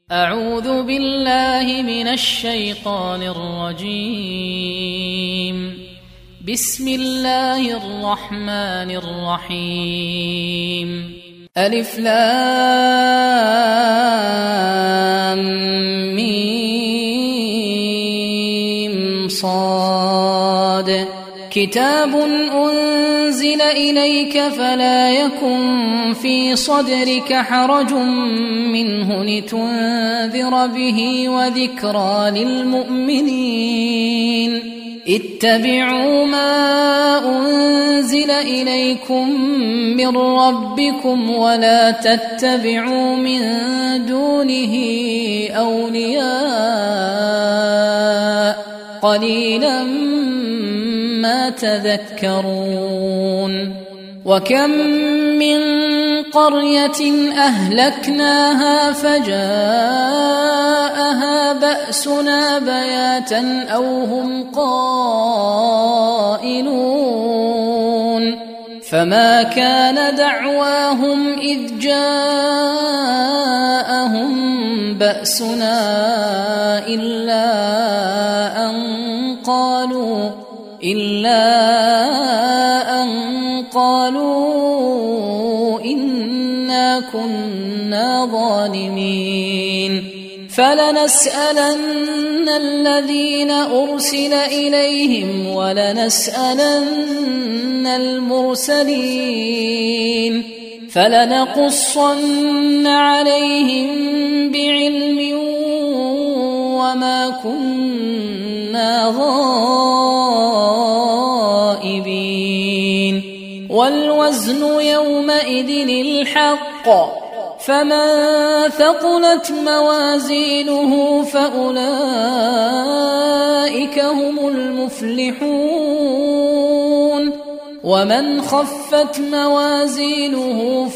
أعوذ بالله من الشيطان الرجيم. بسم الله الرحمن الرحيم. ألف لام ميم صاد. كتاب أنزل إليك فلا يكن في صدرك حرج منه لتنذر به وذكرى للمؤمنين. اتبعوا ما أنزل إليكم من ربكم ولا تتبعوا من دونه أولياء قليلا ما تذكرون. وكم من قرية أهلكناها فجاءها بأسنا بياتا أو هم قائلون. فما كان دعواهم إذ جاءهم بأسنا إلا أن قالوا إنا كنا ظالمين. فلنسألن الذين أرسل إليهم ولنسألن المرسلين. فلنقصن عليهم بعلم وما كنا غائبين. والوزن يومئذ الحق. فمن ثقلت موازينه فأولئك هم المفلحون. ومن خفت موازينه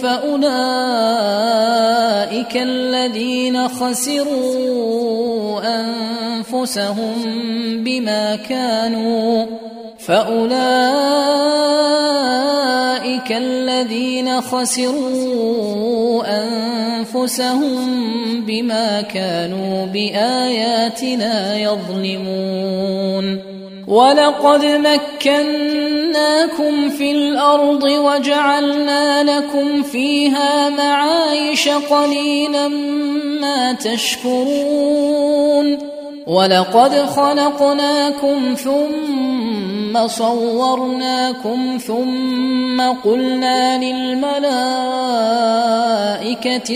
فأولئك الذين خسروا أنفسهم بما كانوا بآياتنا يظلمون. ولقد مكناكم في الأرض وجعلنا لكم فيها معايش قليلا ما تشكرون. ولقد خلقناكم ثم صورناكم ثم قلنا للملائكة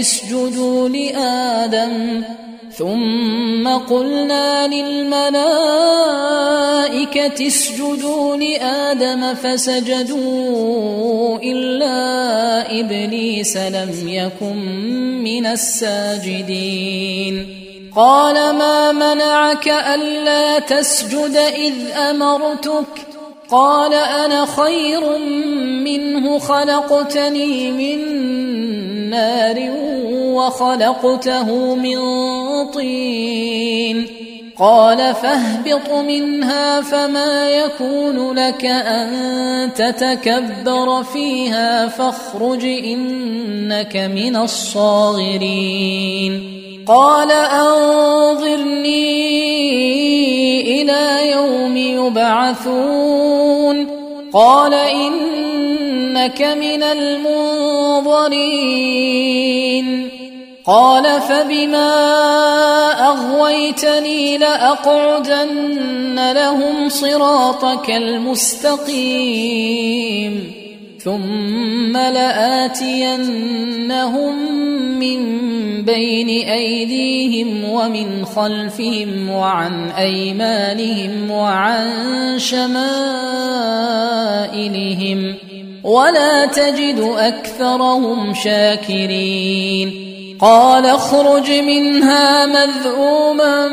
اسجدوا لآدم فسجدوا إلا إبليس لم يكن من الساجدين. قال ما منعك ألا تسجد إذ أمرتك؟ قال أنا خير منه خلقتني من نار وخلقته من طين. قال فاهبط منها فما يكون لك أن تتكبر فيها فاخرج إنك من الصاغرين. قال أنظرني إلى يوم يبعثون. قال إنك من المنظرين. قال فبما أغويتني لأقعدن لهم صراطك المستقيم ثم لآتينهم من بين أيديهم ومن خلفهم وعن أيمانهم وعن شمائلهم ولا تجد أكثرهم شاكرين. قال اخرج منها مذءوما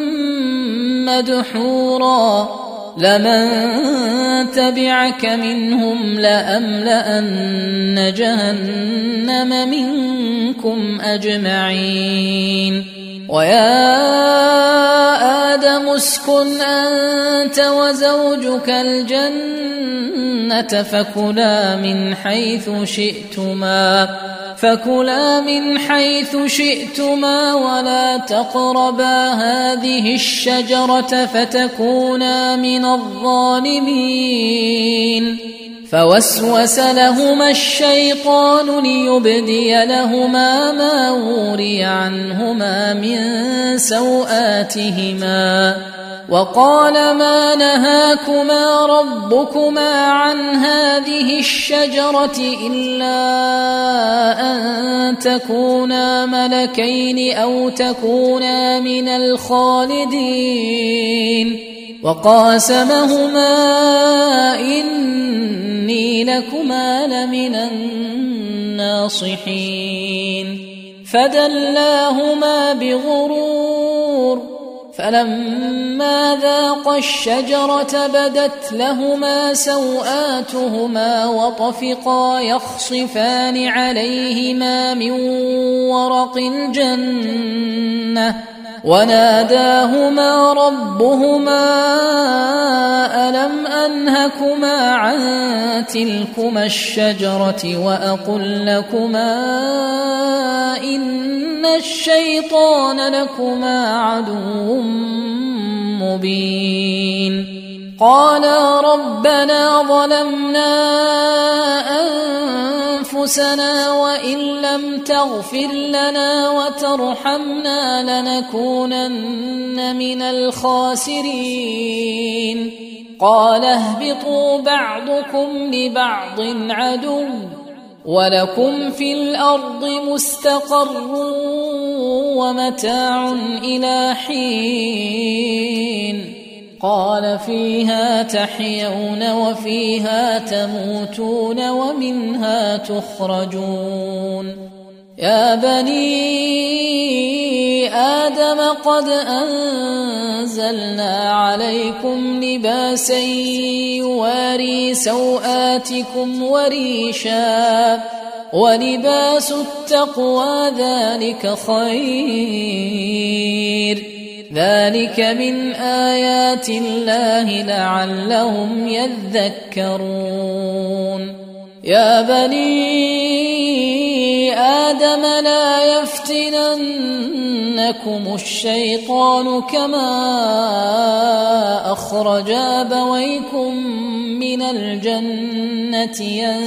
مدحورا لمن تبعك منهم لأملأن جهنم منكم أجمعين. ويا آدم اسكن أنت وزوجك الجنة فكلا من حيث شئتما فكلا من حيث شئتما ولا تقربا هذه الشجرة فتكونا من الظالمين. فوسوس لهما الشيطان ليبدي لهما ما وري عنهما من سوآتهما وقال ما نهاكما ربكما عن هذه الشجرة إلا أن تكونا ملكين أو تكونا من الخالدين. وقاسمهما إني لكما لمن الناصحين. فدلاهما بغرور فلما ذاقا الشجرة بدت لهما سوآتهما وطفقا يخصفان عليهما من ورق الجنة وناداهما ربهما ألم أنهكما عن تلكما الشجرة وأقل لكما إن الشيطان لكما عدو مبين. قالا ربنا ظلمنا أنفسنا وإن لم تغفر لنا وترحمنا لنكونن من الخاسرين. قال اهبطوا بعضكم لبعض عدو ولكم في الأرض مستقر ومتاع إلى حين. قال فيها تحيون وفيها تموتون ومنها تخرجون. يا بني آدم قد أنزلنا عليكم لباسا يواري سوآتكم وريشا ولباس التقوى ذلك خير. ذلك من آيات الله لعلهم يذكرون. يا بني آدم لا يفتننكم الشيطان كما أخرج أبويكم من الجنة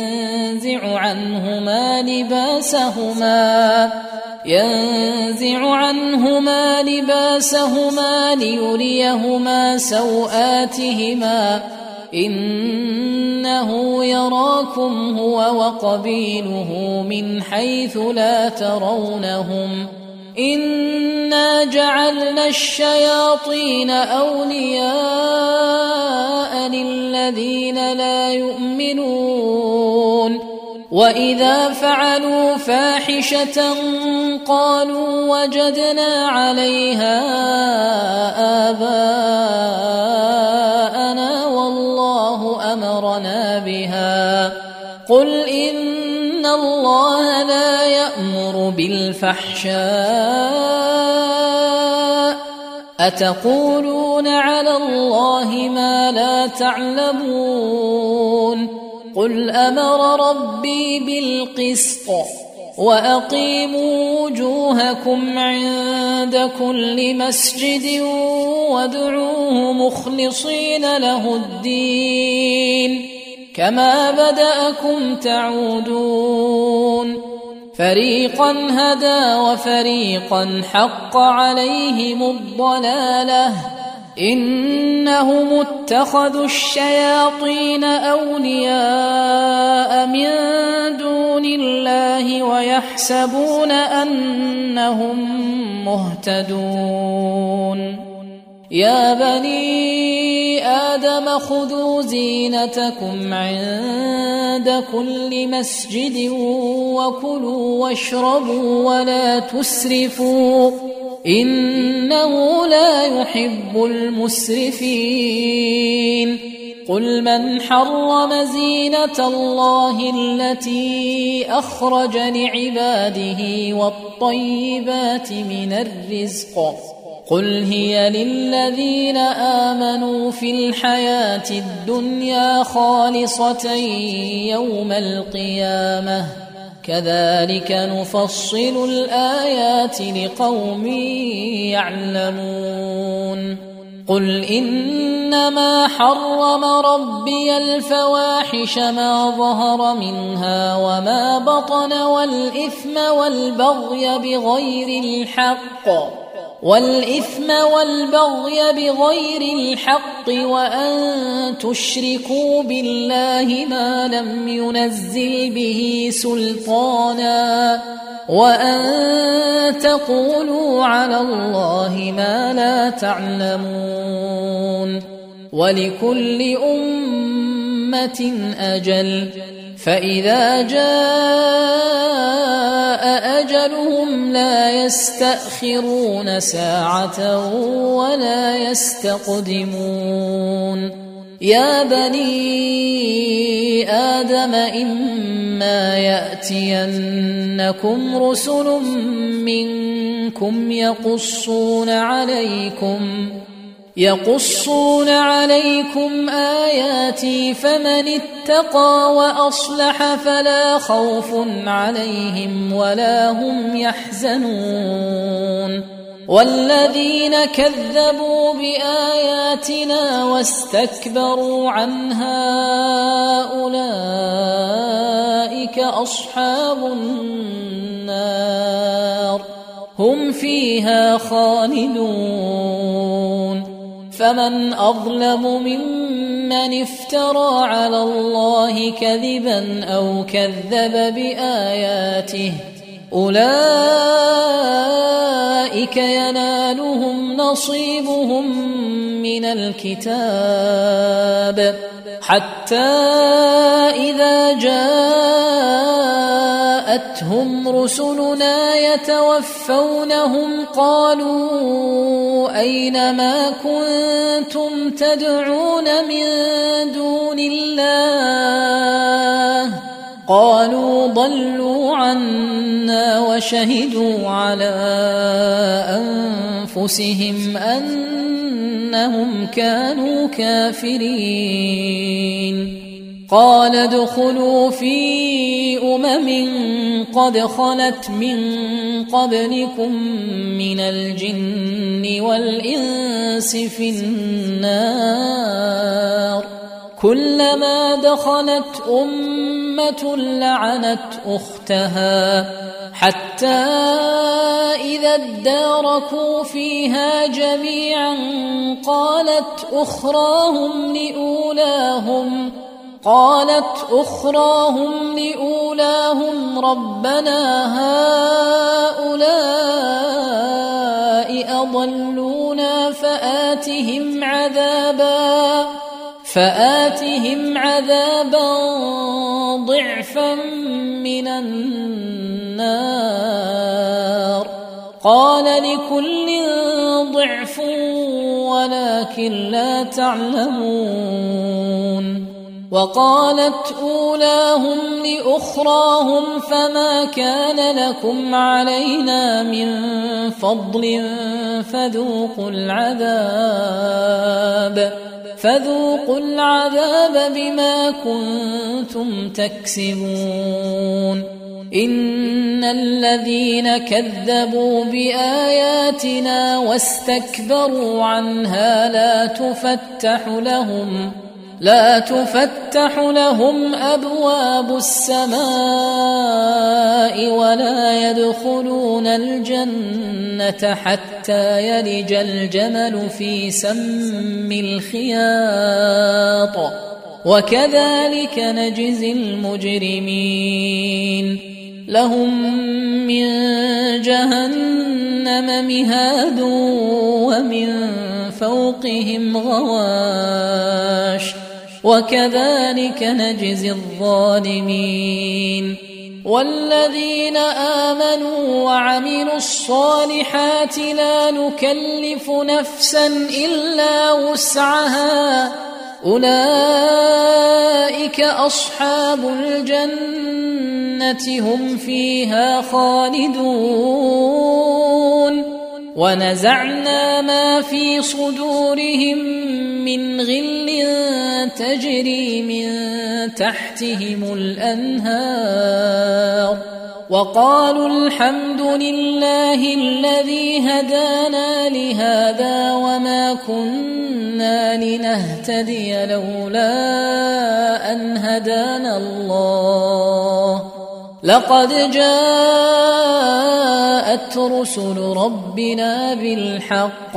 ينزع عنهما لباسهما ليريهما سوآتهما إنه يراكم هو وقبيله من حيث لا ترونهم إنا جعلنا الشياطين أولياء للذين لا يؤمنون. وإذا فعلوا فاحشة قالوا وجدنا عليها آباءنا والله أمرنا بها. قل إن الله لا يأمر بالفحشاء أتقولون على الله ما لا تعلمون. قل أمر ربي بالقسط وأقيموا وجوهكم عند كل مسجد وادعوه مخلصين له الدين كما بدأكم تعودون. فريقا هدى وفريقا حق عليهم الضلالة إنهم اتخذوا الشياطين أولياء من دون الله ويحسبون أنهم مهتدون. يا بني آدم خذوا زينتكم عند كل مسجد وكلوا واشربوا ولا تسرفوا إنه لا يحب المسرفين. قل من حرم زينة الله التي أخرج لعباده والطيبات من الرزق قل هي للذين آمنوا في الحياة الدنيا خالصة يوم القيامة كذلك نفصل الآيات لقوم يعلمون قل إنما حرم ربي الفواحش ما ظهر منها وما بطن والإثم والبغي بغير الحق وأن تشركوا بالله ما لم ينزل به سلطانا وأن تقولوا على الله ما لا تعلمون ولكل أمة أجل فإذا جاء أجلهم لا يستأخرون ساعة ولا يستقدمون يا بني آدم إما يأتينكم رسل منكم يقصون عليكم آياتي فمن اتقى وأصلح فلا خوف عليهم ولا هم يحزنون والذين كذبوا بآياتنا واستكبروا عنها أولئك أصحاب النار هم فيها خالدون فمن أظلم ممن افترى على الله كذبا أو كذب بآياته أولئك ينالهم نصيبهم من الكتاب حتى إذا جاءتهم رسلنا يتوفونهم قالوا أين ما كنتم تدعون من دون الله قالوا ضلوا عنا وشهدوا على أنفسهم أنهم كانوا كافرين قال ادخلوا في قد خلت من قبلكم من الجن والإنس في النار كلما دخلت أمة لعنت أختها حتى إذا اداركوا فيها جميعا قالت أخراهم لأولاهم ربنا هؤلاء أضلونا فآتهم عذابا ضعفا من النار قال لكل ضعف ولكن لا تعلمون وقالت أولاهم لأخراهم فما كان لكم علينا من فضل فذوقوا العذاب بما كنتم تكسبون إن الذين كذبوا بآياتنا واستكبروا عنها لا تفتح لهم أبواب السماء ولا يدخلون الجنة حتى يلج الجمل في سم الخياط وكذلك نجزي المجرمين لهم من جهنم مهاد ومن فوقهم غواش وكذلك نجزي الظالمين والذين آمنوا وعملوا الصالحات لا نكلف نفسا إلا وسعها أولئك أصحاب الجنة هم فيها خالدون ونزعنا ما في صدورهم من غل تجري من تحتهم الأنهار وقالوا الحمد لله الذي هدانا لهذا وما كنا لنهتدي لولا أن هدانا الله لقد جاءت رسل ربنا بالحق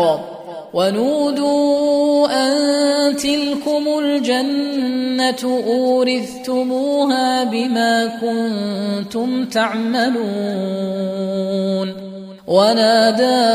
ونودوا أن تلكم الجنة أورثتموها بما كنتم تعملون ونادى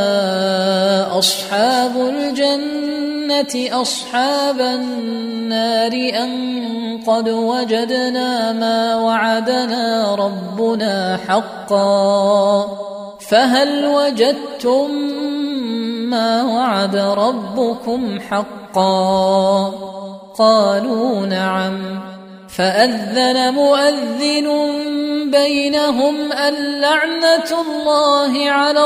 أصحاب الجنة أصحاب النار أن قد وجدنا ما وعدنا ربنا حقا فهل وجدتم ما وعد ربكم حقا قالوا نعم فأذن مؤذن بينهم اللعنة الله على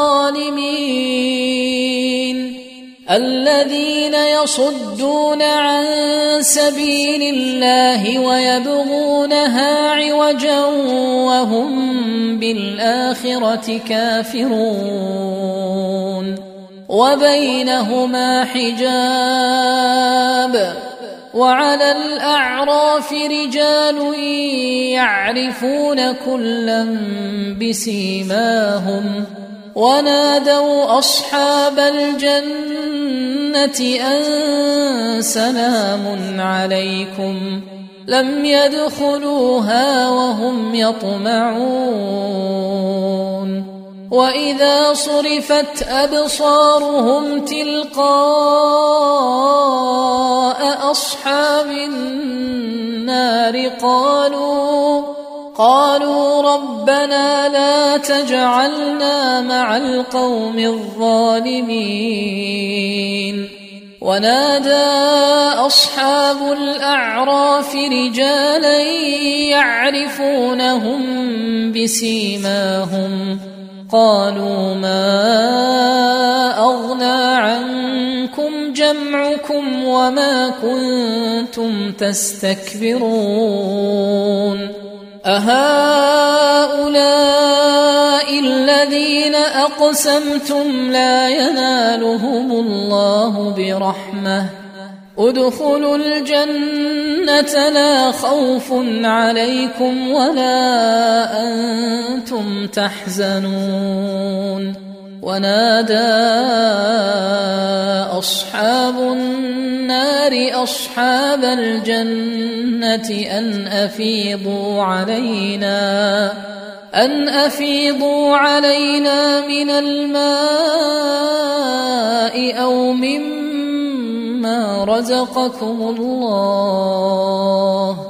الظالمين الذين يصدون عن سبيل الله ويبغونها عوجا وهم بالآخرة كافرون وبينهما حجاب وعلى الأعراف رجال يعرفون كلا بسيماهم ونادوا أصحاب الجنة أن سلام عليكم لم يدخلوها وهم يطمعون وإذا صرفت أبصارهم تلقاء أصحاب النار قالوا ربنا لا تجعلنا مع القوم الظالمين ونادى أصحاب الأعراف رجالا يعرفونهم بسيماهم قالوا ما أغنى عنكم جمعكم وما كنتم تستكبرون أهؤلاء الذين أقسمتم لا ينالهم الله برحمة ادخلوا الجنة لا خوف عليكم ولا أنتم تحزنون ونادى أصحاب النار أصحاب الجنة أن أفيضوا علينا من الماء أو مما رزقكم الله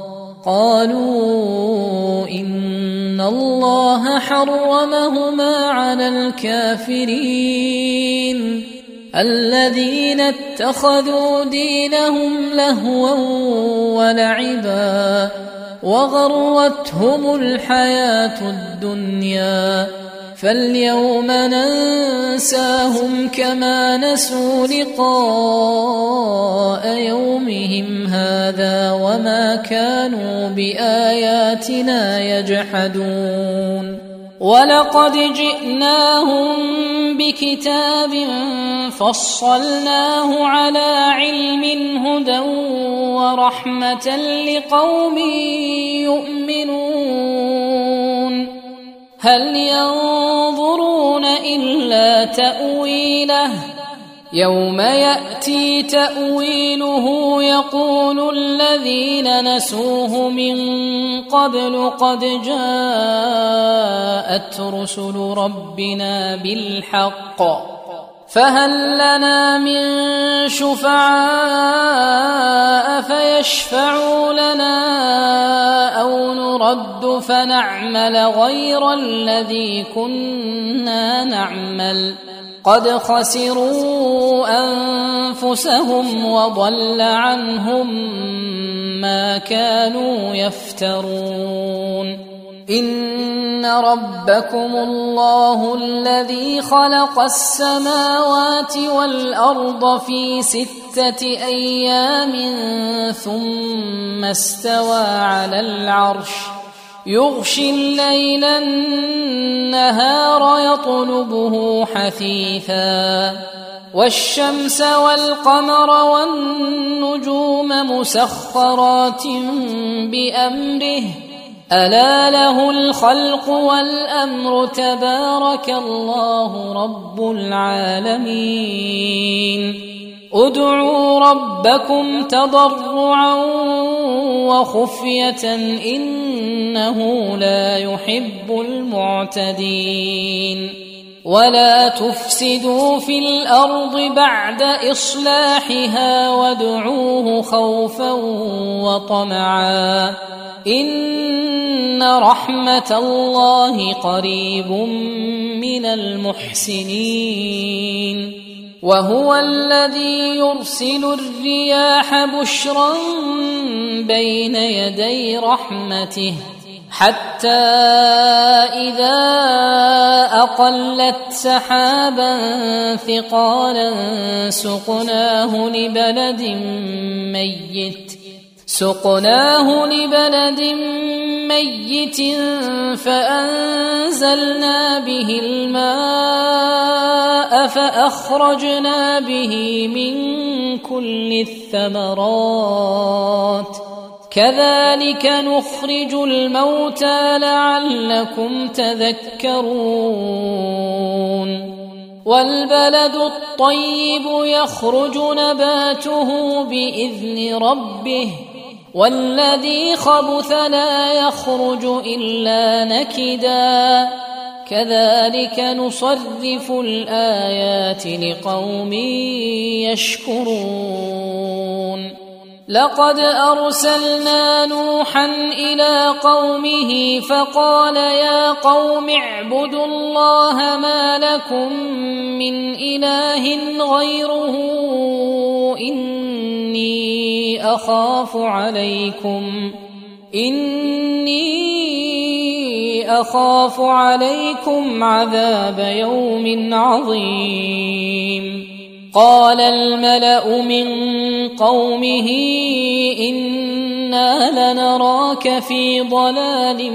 قالوا إن الله حرمهما على الكافرين الذين اتخذوا دينهم لهوا ولعبا وغرتهم الحياة الدنيا فاليوم ننساهم كما نسوا لقاء يومهم هذا وما كانوا بآياتنا يجحدون ولقد جئناهم بكتاب فصلناه على علم هدى ورحمة لقوم يؤمنون هل ينظرون إلا تأويله يوم يأتي تأويله يقول الذين نسوه من قبل قد جاءت رسل ربنا بالحق فهل لنا من شفعاء فيشفعوا لنا أو نرد فنعمل غير الذي كنا نعمل قد خسروا أنفسهم وضل عنهم ما كانوا يفترون إن ربكم الله الذي خلق السماوات والأرض في 6 أيام ثم استوى على العرش يغشي الليل النهار يطلبه حثيثا والشمس والقمر والنجوم مسخرات بأمره ألا له الخلق والأمر تبارك الله رب العالمين ادعوا ربكم تضرعا وخفية إنه لا يحب المعتدين ولا تفسدوا في الأرض بعد إصلاحها وادعوه خوفا وطمعا إن رحمة الله قريب من المحسنين وهو الذي يرسل الرياح بشرا بين يدي رحمته حتى إذا أقلت سحابا ثقالا سقناه لبلد ميت فأنزلنا به الماء فأخرجنا به من كل الثمرات كذلك نخرج الموتى لعلكم تذكرون والبلد الطيب يخرج نباته بإذن ربه والذي خبث لا يخرج إلا نكدا كذلك نصرف الآيات لقوم يشكرون لقد أرسلنا نوحا إلى قومه فقال يا قوم اعبدوا الله ما لكم من إله غيره إني أخاف عليكم عذاب يوم عظيم قال الملأ من قومه إنا لنراك في ضلال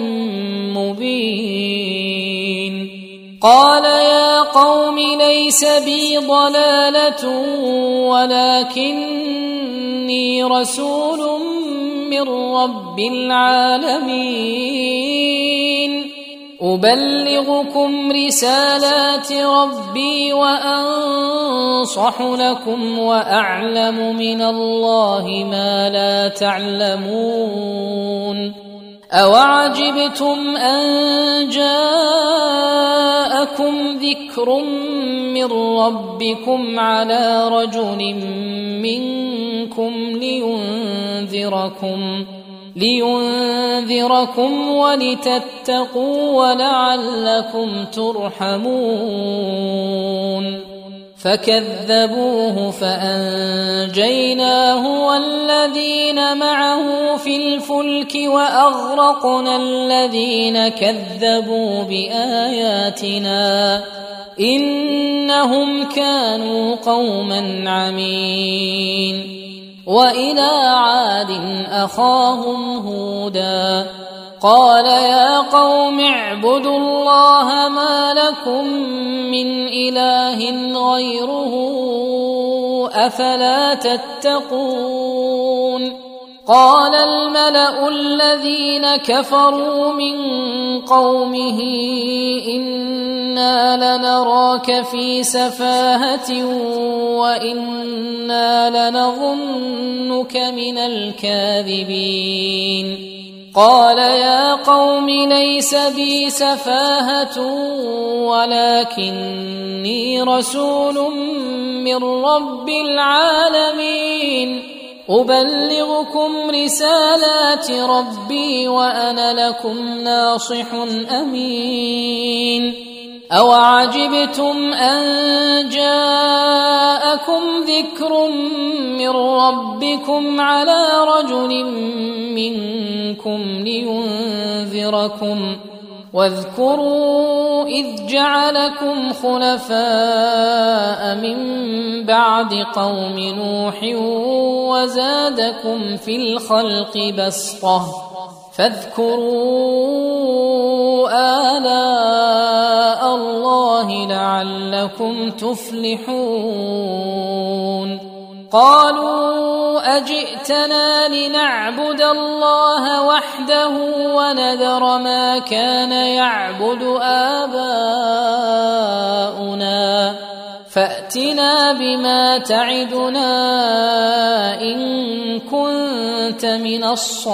مبين قال يا قوم ليس بي ضلالة ولكني رسول من رب العالمين أبلغكم رسالات ربي وأنصح لكم وأعلم من الله ما لا تعلمون أوعجبتم أن جاءكم ذكر من ربكم على رجل منكم لينذركم ولتتقوا ولعلكم ترحمون فكذبوه فأنجيناه والذين معه في الفلك وأغرقنا الذين كذبوا بآياتنا إنهم كانوا قوما عمين وإلى عاد أخاهم هودا قال يا قوم اعبدوا الله ما لكم من إله غيره أفلا تتقون قال الملأ الذين كفروا من قومه إنا لنراك في سفاهة وإنا لنظنك من الكاذبين قال يا قوم ليس بي سفاهة ولكني رسول من رب العالمين أبلغكم رسالات ربي وأنا لكم ناصح أمين أوعجبتم أن جاءكم ذكر من ربكم على رجل منكم لينذركم واذكروا إذ جعلكم خلفاء من بعد قوم نوح وزادكم في الخلق بسطة فاذكروا آلاء الله لعلكم تفلحون قالوا أجئتنا لنعبد الله وحده ونذر ما كان يعبد آباؤنا فأتنا بما تعدنا إن كنت من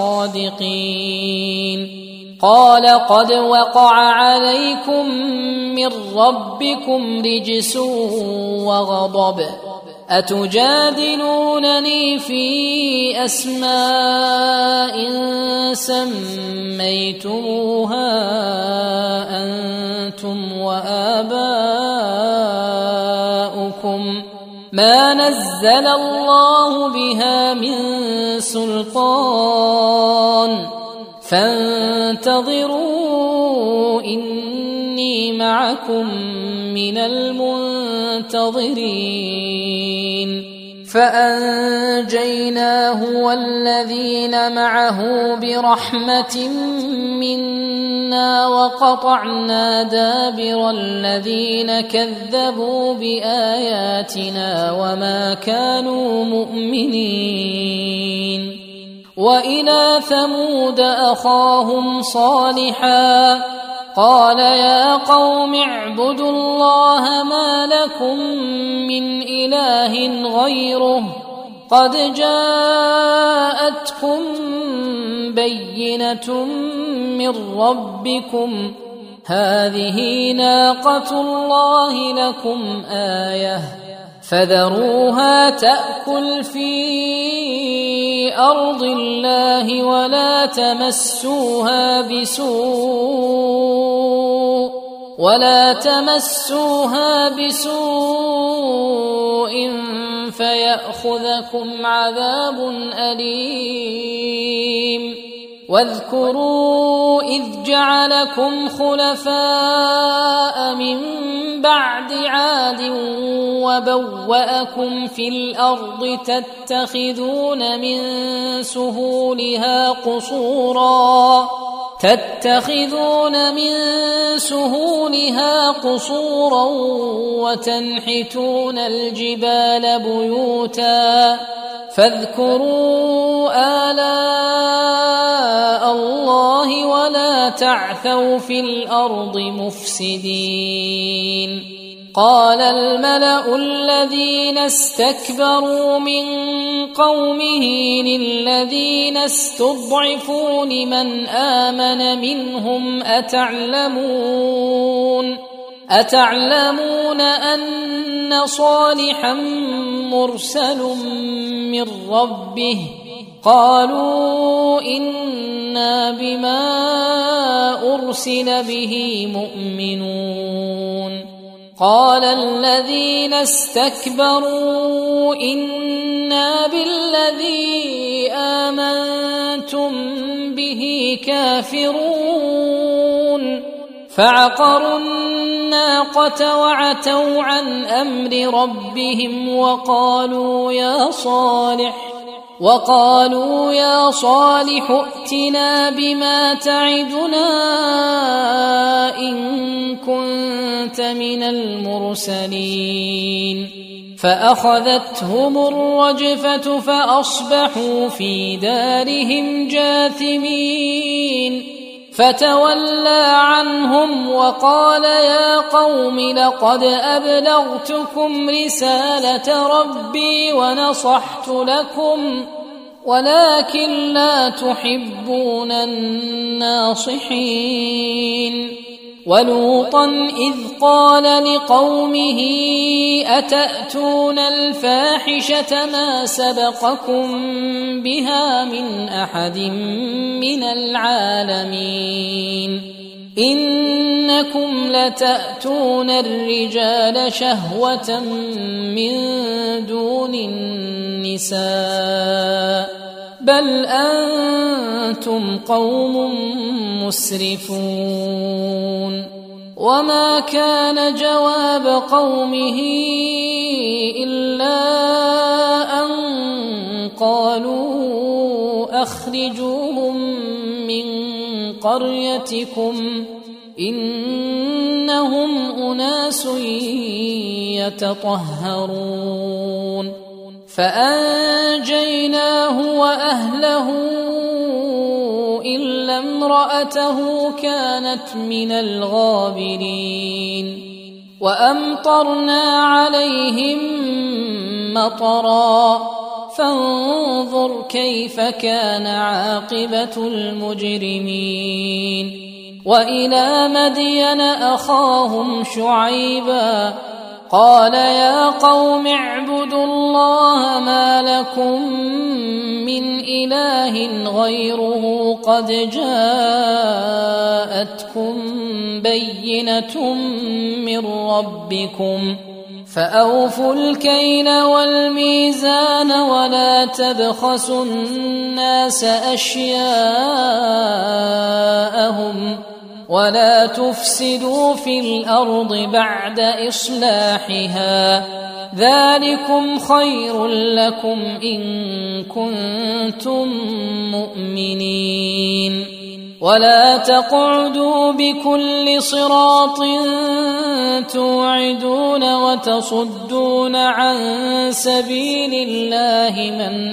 الصادقين قال قد وقع عليكم من ربكم رجس وغضب أتجادلونني في أسماء سميتموها أنتم وآباؤكم ما نزل الله بها من سلطان فانتظروا إني معكم من المنتظرين فأنجيناه والذين معه برحمة منا وقطعنا دابر الذين كذبوا بآياتنا وما كانوا مؤمنين وإلى ثمود أخاهم صالحا قال يا قوم اعبدوا الله ما لكم من إله غيره قد جاءتكم بينة من ربكم هذه ناقة الله لكم آية فذروها تأكل في أرض الله ولا تمسوها بسوء فيأخذكم عذاب أليم واذكروا إذ جعلكم خلفاء من بعد عاد وبوأكم في الأرض تتخذون من سهولها قصورا وتنحتون الجبال بيوتا فاذكروا آلاء الله ولا تعثوا في الأرض مفسدين قال الملأ الذين استكبروا من قومه للذين استضعفوا لمن آمن منهم أتعلمون أن صالحا مرسل من ربه قالوا إنا بما أرسل به مؤمنون قال الذين استكبروا إنا بالذي آمنتم به كافرون فعقروا الناقة وعتوا عن أمر ربهم وقالوا يا صالح ائتنا بما تعدنا إن كنت من المرسلين فأخذتهم الرجفة فأصبحوا في دارهم جاثمين فتولى عنهم وقال يا قوم لقد أبلغتكم رسالة ربي ونصحت لكم ولكن لا تحبون الناصحين ولوطا إذ قال لقومه أتأتون الفاحشة ما سبقكم بها من أحد من العالمين إنكم لتأتون الرجال شهوة من دون النساء بل أنتم قوم مسرفون وما كان جواب قومه إلا أن قالوا أخرجوهم من قريتكم إنهم أناس يتطهرون فأنجيناه وأهله إلا امرأته كانت من الغابرين وأمطرنا عليهم مطرا فانظر كيف كان عاقبة المجرمين وإلى مدين أخاهم شعيبا قال يا قوم اعبدوا الله ما لكم من إله غيره قد جاءتكم بينة من ربكم فأوفوا الكيل والميزان ولا تبخسوا الناس أشياءهم ولا تفسدوا في الأرض بعد إصلاحها ذلكم خير لكم إن كنتم مؤمنين ولا تقعدوا بكل صراط توعدون وتصدون عن سبيل الله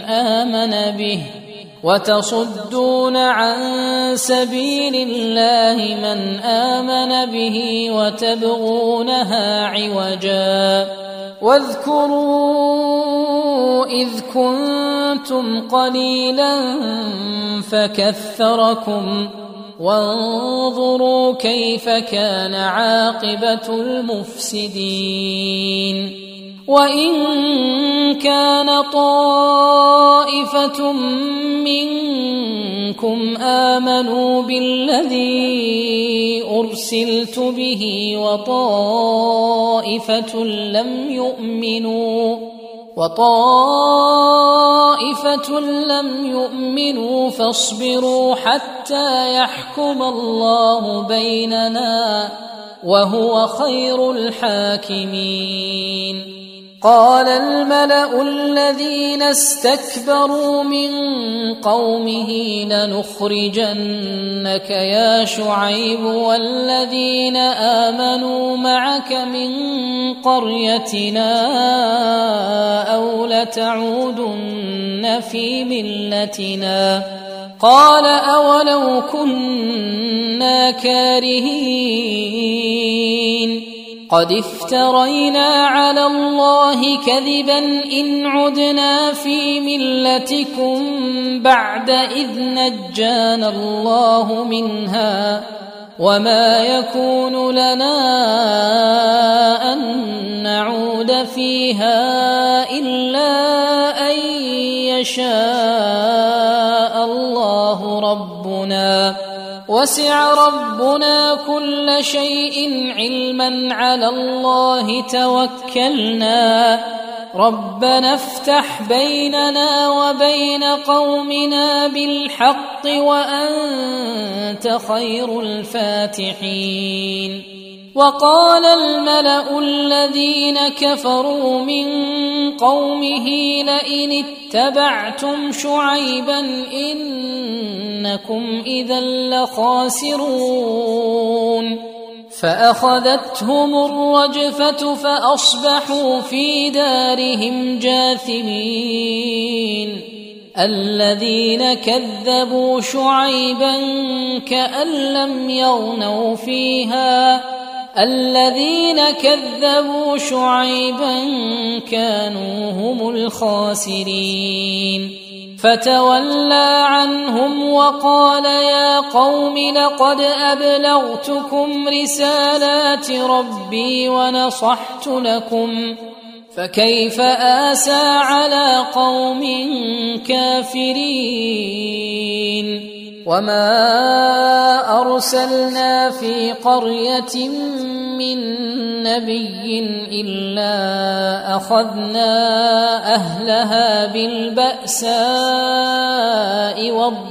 من آمن به وتبغونها عوجا واذكروا إذ كنتم قليلا فكثركم وانظروا كيف كان عاقبة المفسدين وإن كان طائفة منكم آمنوا بالذي أرسلت به وطائفة لم يؤمنوا فاصبروا حتى يحكم الله بيننا وهو خير الحاكمين قال الملأ الذين استكبروا من قومه لنخرجنك يا شعيب والذين آمنوا معك من قريتنا أو لتعودن في ملتنا قال أولو كنا كارهين قد افترينا على الله كذبا إن عدنا في ملتكم بعد إذ نجانا الله منها وما يكون لنا أن نعود فيها إلا أن يشاء الله ربنا وسع ربنا كل شيء علما على الله توكلنا ربنا افتح بيننا وبين قومنا بالحق وأنت خير الفاتحين وقال الملأ الذين كفروا من قومه لئن اتبعتم شعيبا إنكم إذا لخاسرون فأخذتهم الرجفة فأصبحوا في دارهم جاثمين الذين كذبوا شعيبا كأن لم يغنوا فيها الذين كذبوا شعيبا كانوا هم الخاسرين فتولى عنهم وقال يا قوم لقد أبلغتكم رسالات ربي ونصحت لكم فكيف آسى على قوم كافرين وما أرسلنا في قرية من نبي إلا أخذنا أهلها بالبأساء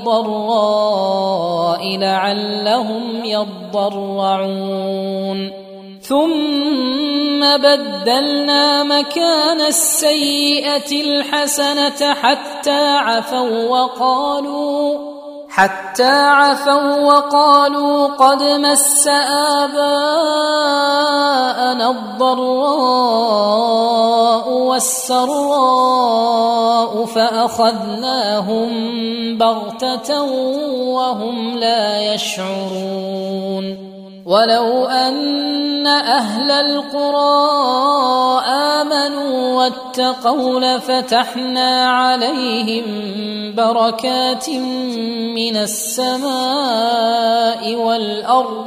والضراء لعلهم يضرعون ثم بدلنا مكان السيئة الحسنة حتى حتى عفوا وقالوا قد مس آباءنا الضراء والسراء فأخذناهم بغتة وهم لا يشعرون ولو أن أهل القرى آمنوا واتقوا لفتحنا عليهم بركات من السماء والأرض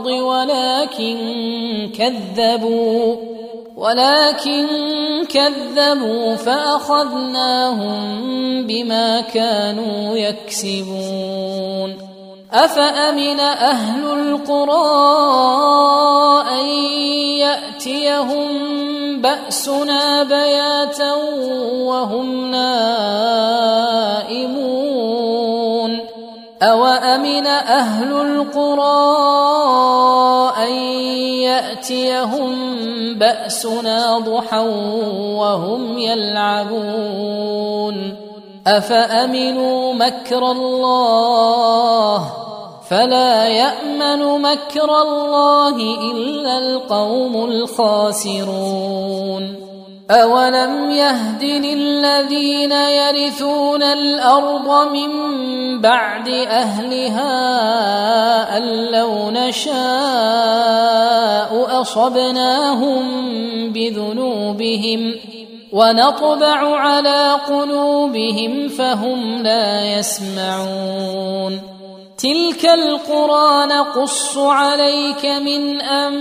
ولكن كذبوا فأخذناهم بما كانوا يكسبون أفأمن أهل القرى أن يأتيهم بأسنا بياتا وهم نائمون أوأمن أهل القرى أن يأتيهم بأسنا ضحى وهم يلعبون أفأمنوا مكر الله فلا يأمن مكر الله إلا القوم الخاسرون أولم يهد للذين يرثون الأرض من بعد أهلها أن لو نشاء أصبناهم بذنوبهم ونطبع على قلوبهم فهم لا يسمعون تلك القرى نقص عليك من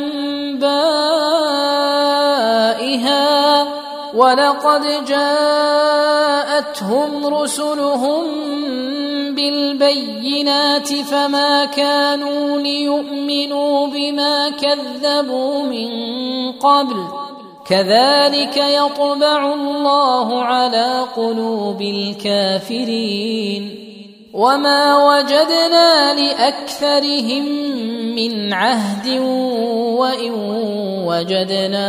أنبائها ولقد جاءتهم رسلهم بالبينات فما كانوا ليؤمنوا بما كذبوا من قبل كذلك يطبع الله على قلوب الكافرين وما وجدنا لأكثرهم من عهد وإن وجدنا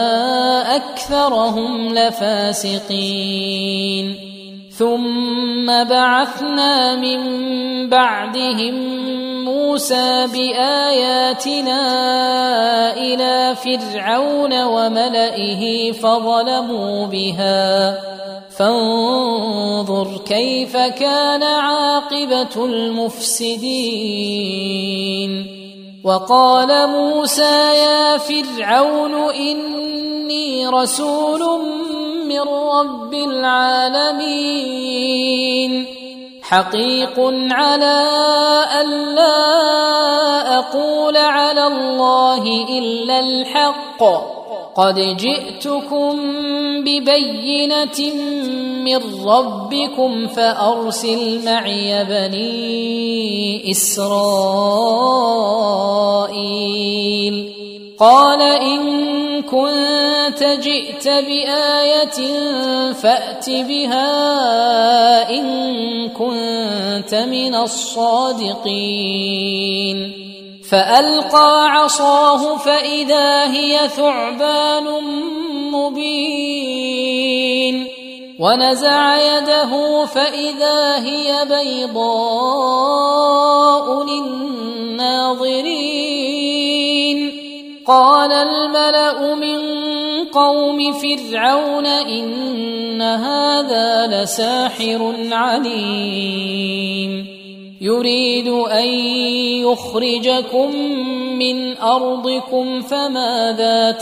أكثرهم لفاسقين ثم بعثنا من بعدهم موسى بآياتنا إلى فرعون وملئه فظلموا بها فانظر كيف كان عاقبة المفسدين وقال موسى يا فرعون إني رسول من رب العالمين حقيق على ألا أقول على الله إلا الحق قد جئتكم ببينة من ربكم فأرسل معي بني إسرائيل قال إن كنت جئت بآية فأت بها إن كنت من الصادقين فألقى عصاه فإذا هي ثعبان مبين ونزع يده فإذا هي بيضاء للناظرين قال الملأ من قوم فرعون إن هذا لساحر عليم يريد أن يخرجكم من أرضكم فماذا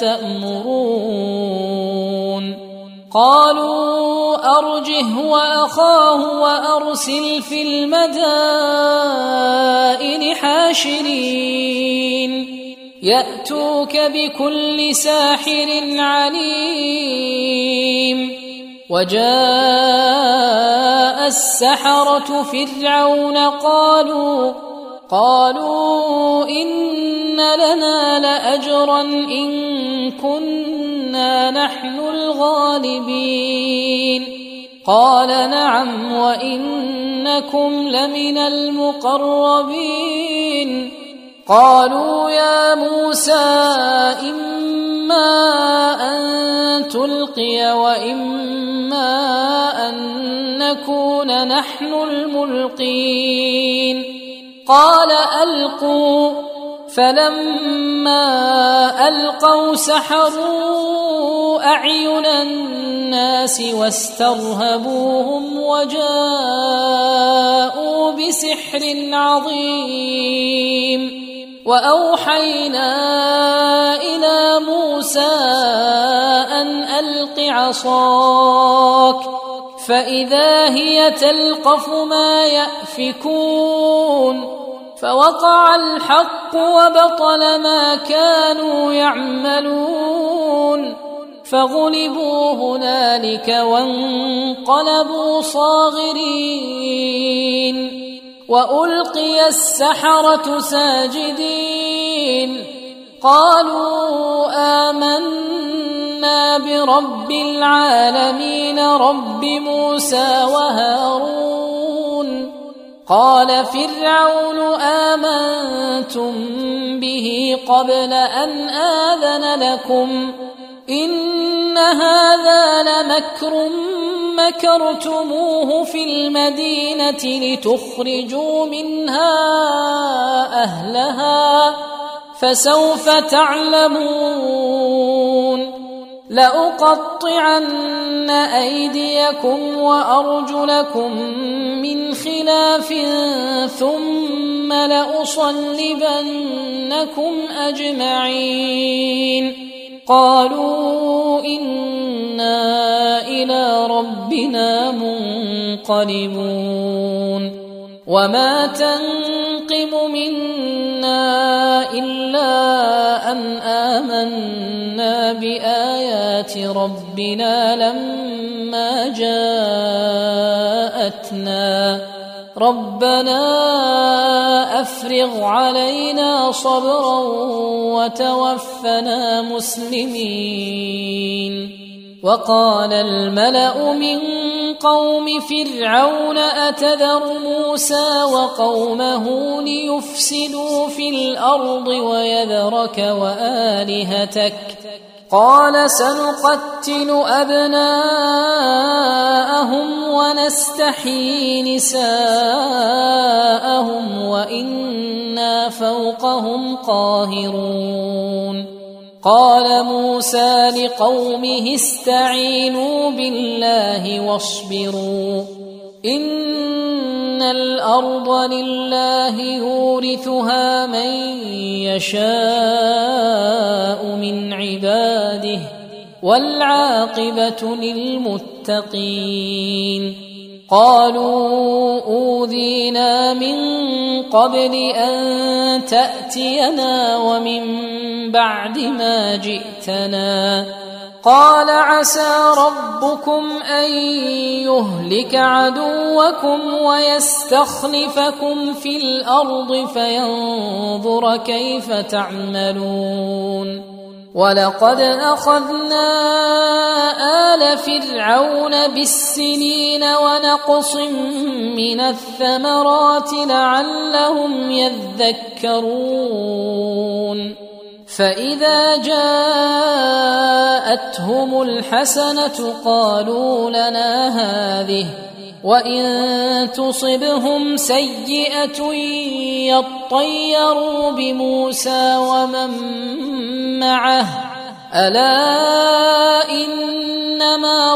تأمرون قالوا أرجه وأخاه وأرسل في المدائن حاشرين يأتوك بكل ساحر عليم وجاء السحرة فرعون قالوا إن لنا لأجرا إن كنا نحن الغالبين قال نعم وإنكم لمن المقربين قالوا يا موسى إما أن تلقي وإما أن نكون نحن الملقين قال ألقوا فلما ألقوا سحروا أعين الناس واسترهبوهم وجاءوا بسحر عظيم وأوحينا إلى موسى أن ألق عصاك فإذا هي تلقف ما يأفكون فوقع الحق وبطل ما كانوا يعملون فغلبوا هنالك وانقلبوا صاغرين وألقي السحرة ساجدين قالوا آمنا برب العالمين رب موسى وهارون قال فرعون آمنتم به قبل أن آذن لكم إن هذا لمكر مكرتموه في المدينة لتخرجوا منها أهلها فسوف تعلمون لأقطعن أيديكم وأرجلكم من خلاف ثم لأصلبنكم أجمعين قالوا إنا إلى ربنا منقلبون وما تنقم منا إلا أن آمنا بآيات ربنا لما جاءتنا ربنا أفرغ علينا صبرا وتوفنا مسلمين وقال الملأ من قوم فرعون أتذر موسى وقومه ليفسدوا في الأرض ويذرك وآلهتك قال سنقتل أبناءهم ونستحيي نساءهم وإنا فوقهم قاهرون قال موسى لقومه استعينوا بالله واصبروا إن الأرض لله يورثها من يشاء من عباده والعاقبة للمتقين قالوا أوذينا من قبل أن تأتينا ومن بعد ما جئتنا قال عسى ربكم أن يهلك عدوكم ويستخلفكم في الأرض فينظر كيف تعملون ولقد أخذنا آل فرعون بالسنين ونقص من الثمرات لعلهم يذكرون فإذا جاءتهم الحسنة قالوا لنا هذه وإن تصبهم سيئة يطيروا بموسى ومن معه ألا إنما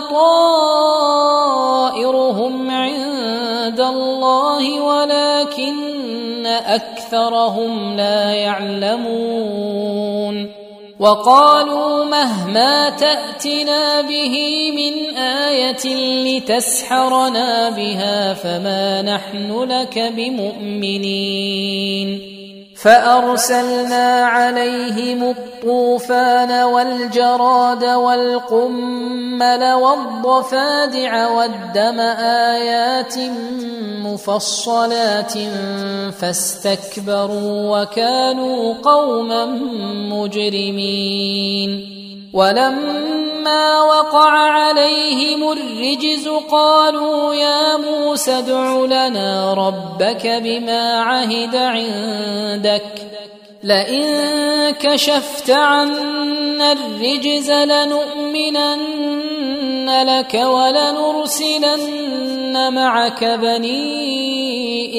طائرهم عند الله ولكن أكثرهم لا يعلمون وقالوا مهما تأتنا به من آية لتسحرنا بها فما نحن لك بمؤمنين فأرسلنا عليهم الطوفان والجراد والقمل والضفادع والدم آيات مفصلات فاستكبروا وكانوا قوما مجرمين ولما وقع عليهم الرجز قالوا يا موسى ادع لنا ربك بما عهد عندك لئن كشفت عنا الرجز لنؤمنن لك ولنرسلن معك بني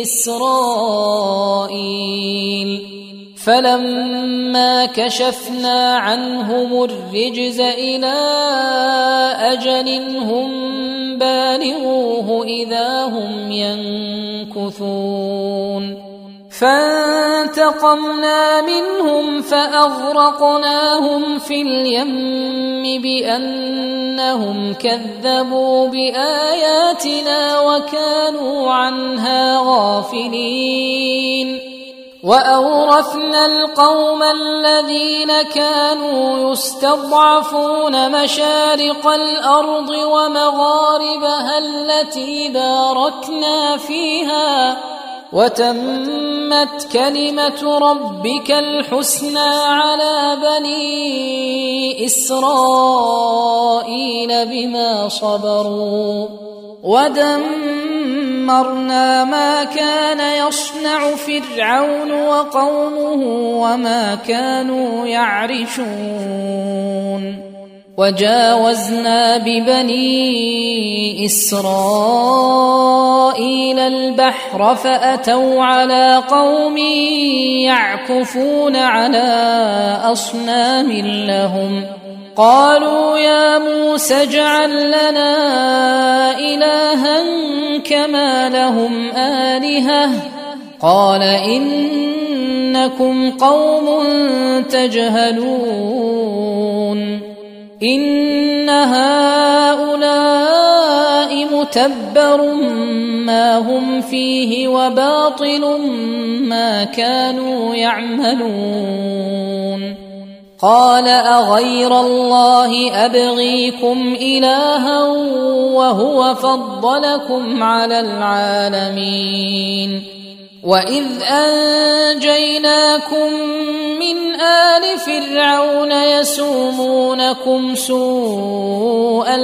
إسرائيل فلما كشفنا عنهم الرجز إلى أجل هم بالغوه إذا هم ينكثون فانتقمنا منهم فأغرقناهم في اليم بأنهم كذبوا بآياتنا وكانوا عنها غافلين وأورثنا القوم الذين كانوا يستضعفون مشارق الأرض ومغاربها التي باركنا فيها وتمت كلمة ربك الحسنى على بني إسرائيل بما صبروا ودمرنا ما كان يصنع فرعون وقومه وما كانوا يعرشون وجاوزنا ببني إسرائيل البحر فأتوا على قوم يعكفون على أصنام لهم قالوا يا موسى اجعل لنا إلها كما لهم آلهة قال إنكم قوم تجهلون إن هؤلاء متبر ما هم فيه وباطل ما كانوا يعملون قال أغير الله أبغيكم إلها وهو فضلكم على العالمين وإذ أنجيناكم من آل فرعون يسومونكم سوء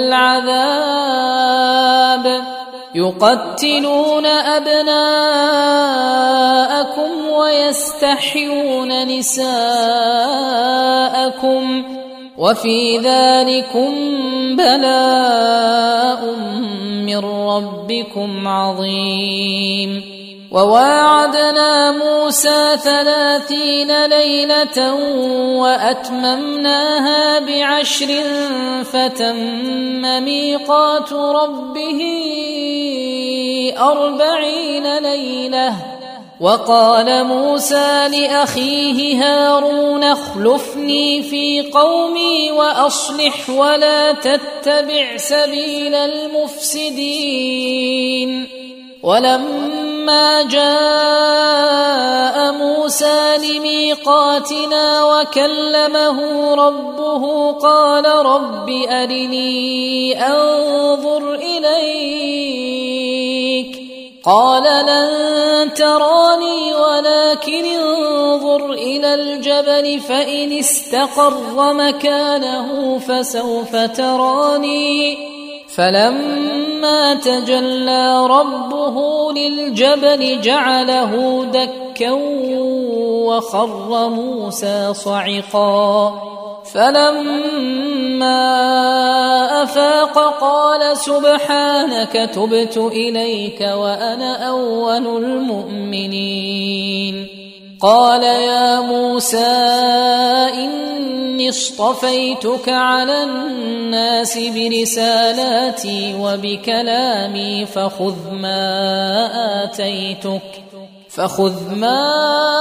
العذاب يقتلون أبناءكم ويستحيون نساءكم وفي ذلكم بلاء من ربكم عظيم وواعدنا موسى 30 ليلة وأتممناها ب10 فتم ميقات ربه 40 ليلة وقال موسى لأخيه هارون اخلفني في قومي وأصلح ولا تتبع سبيل المفسدين ولما جاء موسى لميقاتنا وكلمه ربه قال رب أرني أنظر إليك قال لن تراني ولكن انظر إلى الجبل فإن استقر مكانه فسوف تراني فلما تجلى ربه للجبل جعله دكا وخر موسى صعقا فلما أفاق قال سبحانك تبت إليك وأنا أول المؤمنين قال يا موسى إني اصطفيتك على الناس برسالاتي وبكلامي فخذ ما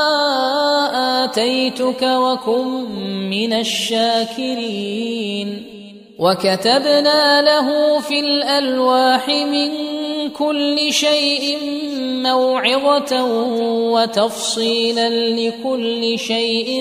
آتيتك وكن من الشاكرين وكتبنا له في الألواح من كل شيء موعظة وتفصيلا لكل شيء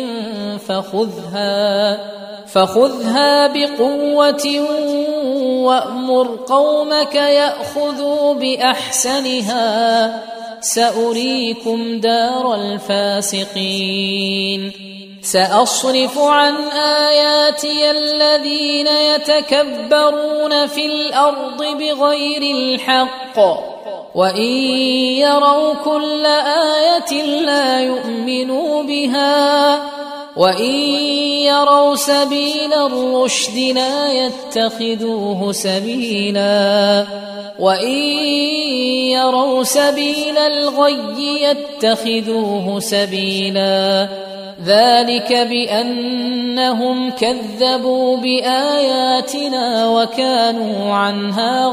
فخذها بقوة وأمر قومك يأخذوا بأحسنها سأريكم دار الفاسقين سأصرف عن آياتي الذين يتكبرون في الأرض بغير الحق وإن يروا كل آية لا يؤمنوا بها وإن يروا سبيل الرشد لا يتخذوه سبيلا وإن يروا سبيل الغي يتخذوه سبيلا ذلك بأنهم كذبوا بآياتنا وكانوا عنها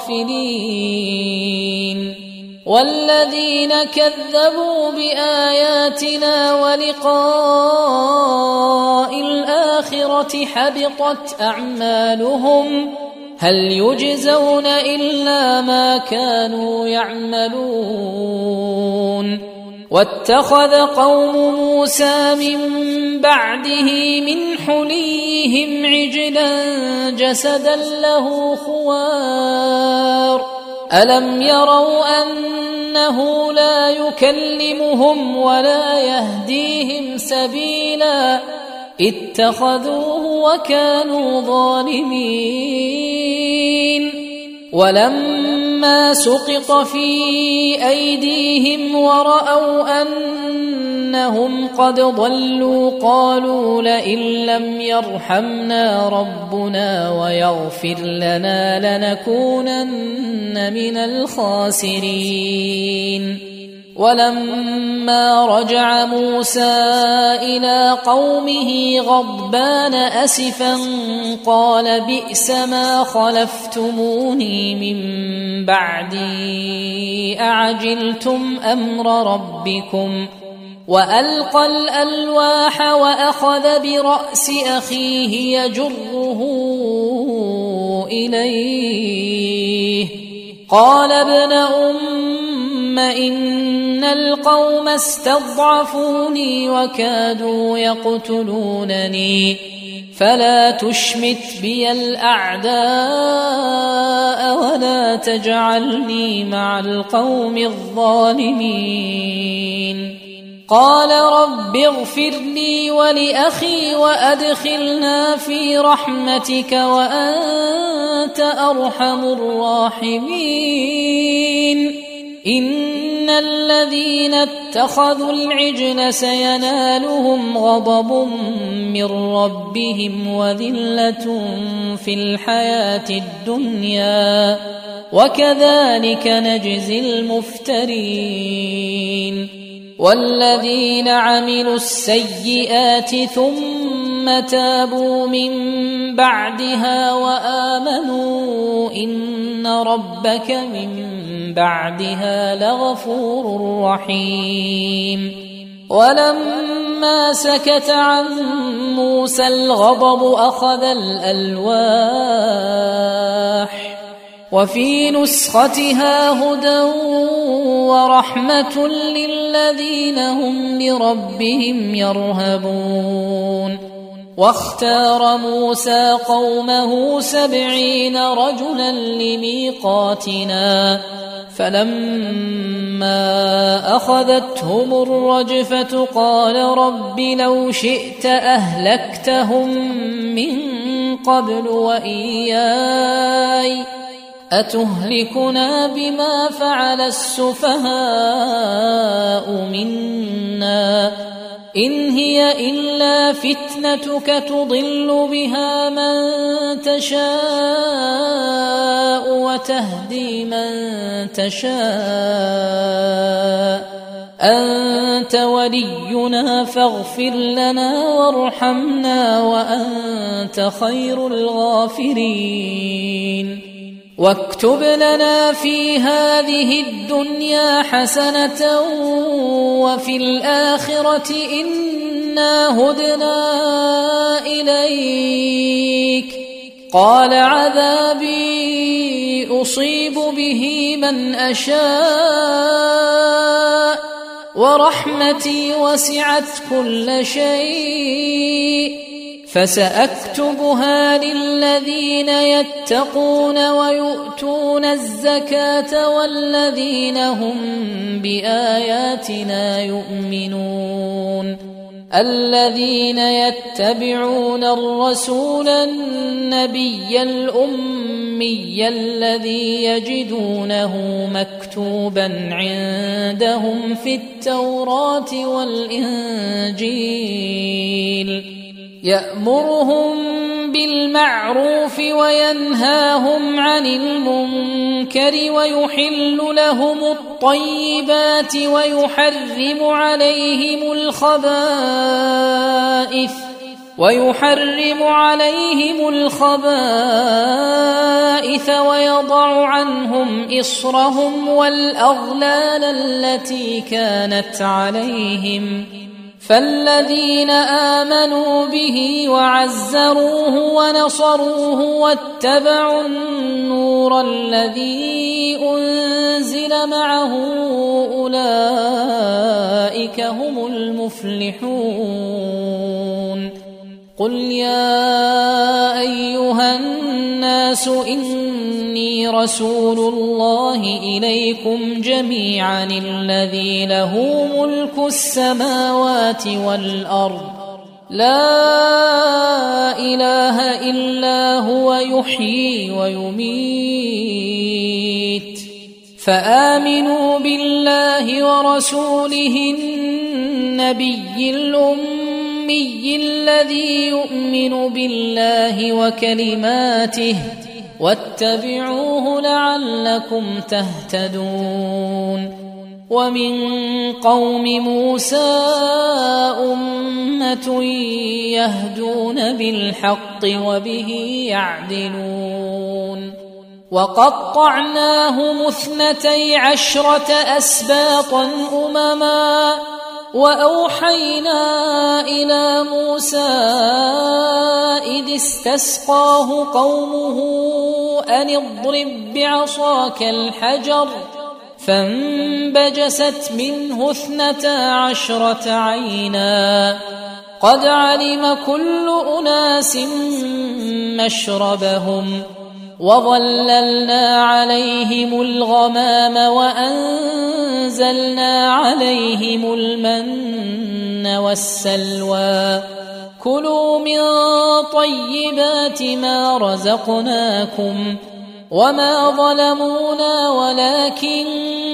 غافلين والذين كذبوا بآياتنا ولقاء الآخرة حبطت أعمالهم هل يجزون إلا ما كانوا يعملون واتخذ قوم موسى من بعده من حليهم عجلا جسدا له خوار ألم يروا أنه لا يكلمهم ولا يهديهم سبيلا اتخذوه وكانوا ظالمين ولما سقط في أيديهم ورأوا أنهم قد ضلوا قالوا لئن لم يرحمنا ربنا ويغفر لنا لنكونن من الخاسرين ولما رجع موسى إلى قومه غضبان أسفا قال بئس ما خلفتموني من بعدي أعجلتم أمر ربكم وألقى الألواح وأخذ برأس أخيه يجره إليه قال ابن إن القوم استضعفوني وكادوا يقتلونني فلا تشمت بي الأعداء ولا تجعلني مع القوم الظالمين قال رب اغفر لي ولأخي وأدخلنا في رحمتك وأنت أرحم الراحمين إن الذين اتخذوا العجل سينالهم غضب من ربهم وذلة في الحياة الدنيا وكذلك نجزي المفترين والذين عملوا السيئات ثم تابوا من بعدها وآمنوا إن ربك من بعدها لغفور رحيم ولما سكت عن موسى الغضب أخذ الألواح وفي نسختها هدى ورحمة للذين هم لربهم يرهبون واختار موسى قومه 70 رجلا لميقاتنا فلما أخذتهم الرجفة قال رب لو شئت أهلكتهم من قبل وإياي أتهلكنا بما فعل السفهاء منا إن هي إلا فتنتك تضل بها من تشاء وتهدي من تشاء أنت ولينا فاغفر لنا وارحمنا وأنت خير الغافرين واكتب لنا في هذه الدنيا حسنة وفي الآخرة إنا هدنا إليك قال عذابي أصيب به من أشاء ورحمتي وسعت كل شيء فسأكتبها للذين يتقون ويؤتون الزكاة والذين هم بآياتنا يؤمنون الذين يتبعون الرسول النبي الأمي الأمي الذي يجدونه مكتوبا عندهم في التوراة والإنجيل يأمرهم بالمعروف وينهاهم عن المنكر ويحل لهم الطيبات ويحرم عليهم الخبائث ويضع عنهم إصرهم والأغلال التي كانت عليهم فالذين آمنوا به وعزروه ونصروه واتبعوا النور الذي أنزل معه أولئك هم المفلحون. قل يا أيها الناس إني رسول الله إليكم جميعا الذي له ملك السماوات والأرض لا إله إلا هو يحيي ويميت فآمنوا بالله ورسوله النبي الأمي الذي يؤمن بالله وكلماته واتبعوه لعلكم تهتدون. ومن قوم موسى أمة يهدون بالحق وبه يعدلون. وقطعناهم 12 أسباطا أمما وأوحينا إلى موسى إذ استسقاه قومه أن اضرب بعصاك الحجر فانبجست منه 12 عينا قد علم كل أناس مشربهم وظللنا عليهم الغمام وأنزلنا عليهم المن والسلوى كلوا من طيبات ما رزقناكم وما ظلمونا ولكن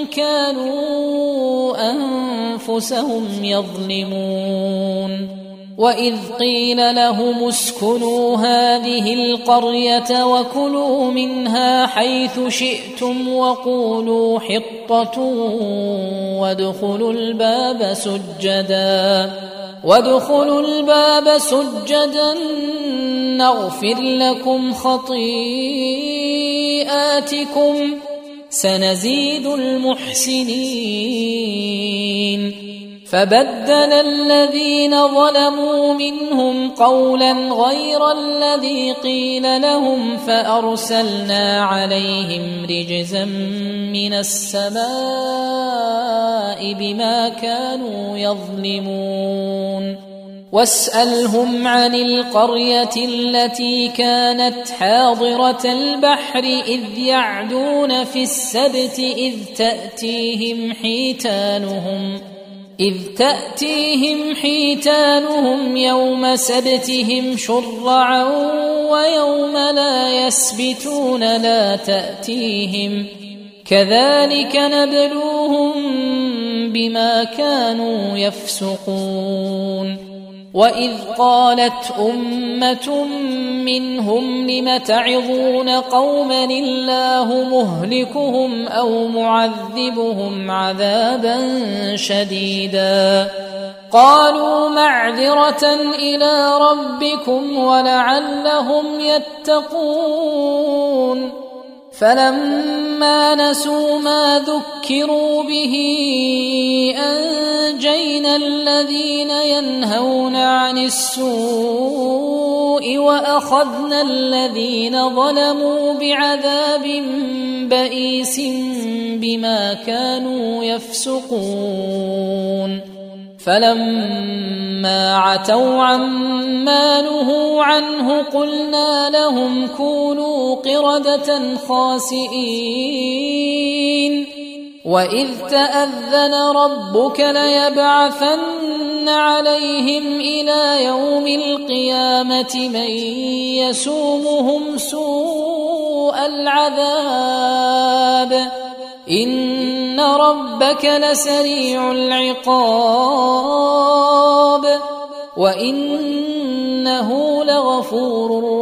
كانوا أنفسهم يظلمون. وإذ قيل لهم اسكنوا هذه القرية وكلوا منها حيث شئتم وقولوا حطة وادخلوا الباب سجدا نغفر لكم خطيئاتكم سنزيد المحسنين. فبدل الذين ظلموا منهم قولا غير الذي قيل لهم فأرسلنا عليهم رجزا من السماء بما كانوا يظلمون. واسألهم عن القرية التي كانت حاضرة البحر إذ يعدون في السبت إذ تأتيهم حيتانهم يوم سبتهم شرعا ويوم لا يسبتون لا تأتيهم كذلك نبلوهم بما كانوا يفسقون. وإذ قالت أمة منهم لم تعظون قوما الله مهلكهم أو معذبهم عذابا شديدا قالوا معذرة إلى ربكم ولعلهم يتقون. فلما نسوا ما ذكروا به أنجينا الذين ينهون عن السوء وأخذنا الذين ظلموا بعذاب بئيس بما كانوا يفسقون. فلما عتوا عما نهوا عنه قلنا لهم كونوا قردة خاسئين. وإذ تأذن ربك ليبعثن عليهم إلى يوم القيامة من يسومهم سوء سوء العذاب إن ربك لسريع العقاب وإنه لغفور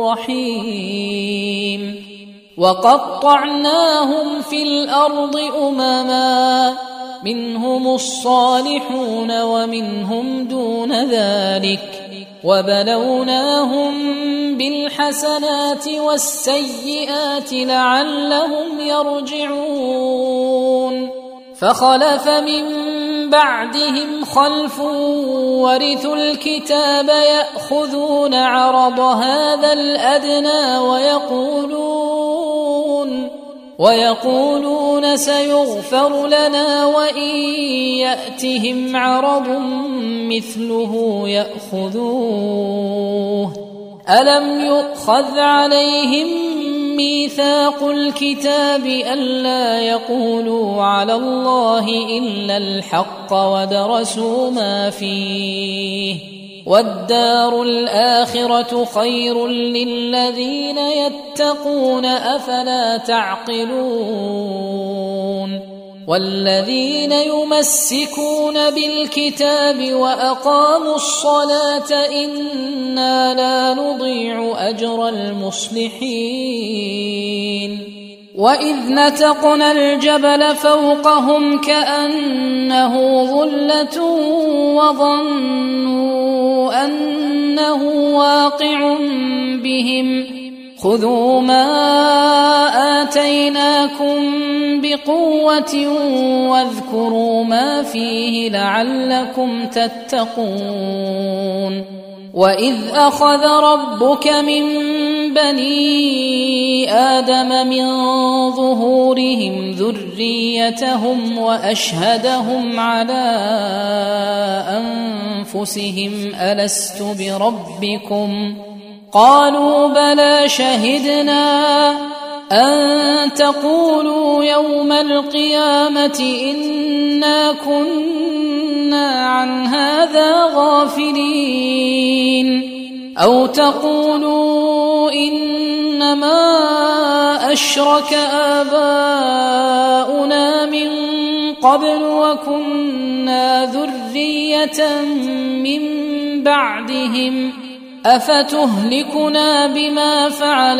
رحيم وقطعناهم في الأرض أمما منهم الصالحون ومنهم دون ذلك وبلوناهم بالحسنات والسيئات لعلهم يرجعون فخلف من بعدهم خلف ورثوا الكتاب يأخذون عرض هذا الأدنى ويقولون سيغفر لنا وإن يأتهم عرض مثله يأخذوه ألم يؤخذ عليهم ميثاق الكتاب ألا يقولوا على الله إلا الحق ودرسوا ما فيه والدار الآخرة خير للذين يتقون أفلا تعقلون والذين يمسكون بالكتاب وأقاموا الصلاة إنا لا نضيع أجر المصلحين وإذ نتقنا الجبل فوقهم كأنه ظلة وظنوا أنه واقع بهم خذوا ما آتيناكم بقوة واذكروا ما فيه لعلكم تتقون وإذ أخذ ربك من بني آدم من ظهورهم ذريتهم وأشهدهم على أنفسهم ألست بربكم قالوا بلى شهدنا أن تقولوا يوم القيامة إنا كنا عن هذا غافلين أو تقولوا إنما أشرك آباؤنا من قبل وكنا ذرية من بعدهم أفتهلكنا بما فعل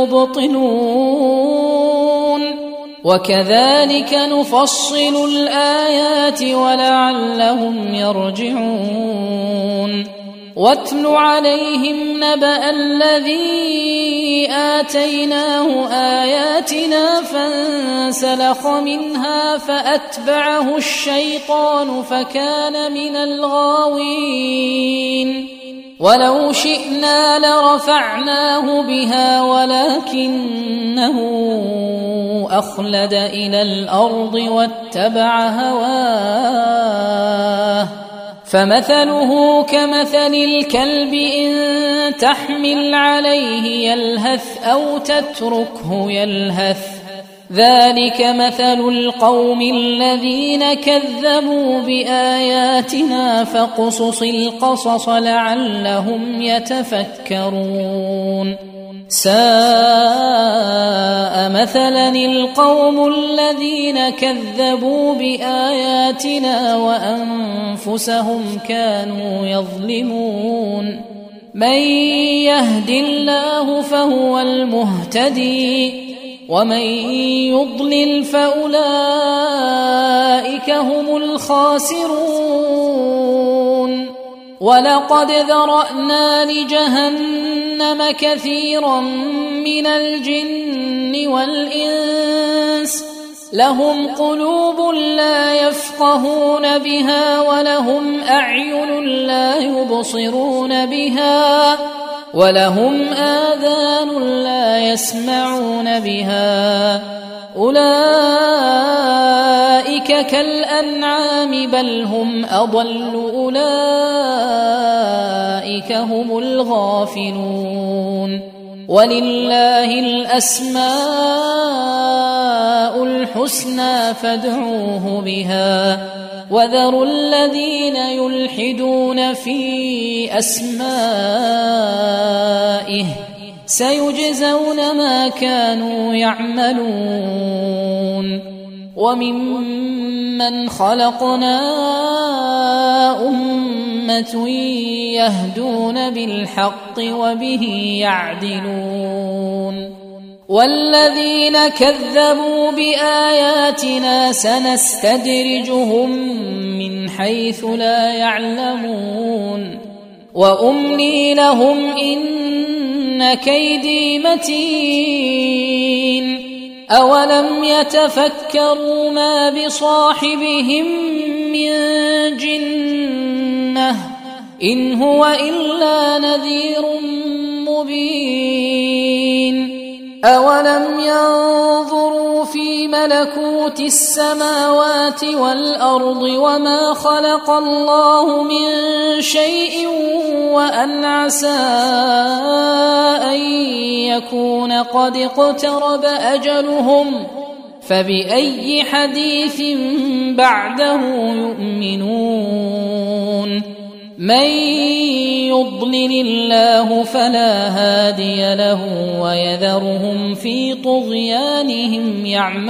المبطلون وكذلك نفصل الآيات ولعلهم يرجعون واتل عليهم نبأ الذي آتيناه آياتنا فانسلخ منها فأتبعه الشيطان فكان من الغاوين ولو شئنا لرفعناه بها ولكنه أخلد إلى الأرض واتبع هواه فمثله كمثل الكلب إن تحمل عليه يلهث أو تتركه يلهث ذلك مثل القوم الذين كذبوا بآياتنا فاقصص القصص لعلهم يتفكرون ساء مثلا القوم الذين كذبوا بآياتنا وأنفسهم كانوا يظلمون من يهد الله فهو المهتدي ومن يضلل فأولئك هم الخاسرون ولقد ذرأنا لجهنم كثيرا من الجن والإنس لهم قلوب لا يفقهون بها ولهم أعين لا يبصرون بها ولهم آذان لا يسمعون بها أولئك كالأنعام بل هم أضل أولئك هم الغافلون ولله الأسماء الحسنى فادعوه بها وذروا الذين يلحدون في أسمائه سيجزون ما كانوا يعملون وممن خلقنا أمة يهدون بالحق وبه يعدلون والذين كذبوا بآياتنا سنستدرجهم من حيث لا يعلمون وأملي لهم إن كيدي متين أولم يتفكروا ما بصاحبهم من جنة إن هو إلا نذير مبين أولم ينظروا في ملكوت السماوات والأرض وما خلق الله من شيء وأن عسى أن يكون قد اقترب أجلهم فبأي حديث بعده يؤمنون من يضلل الله فلا هادي له ويذرهم في طغيانهم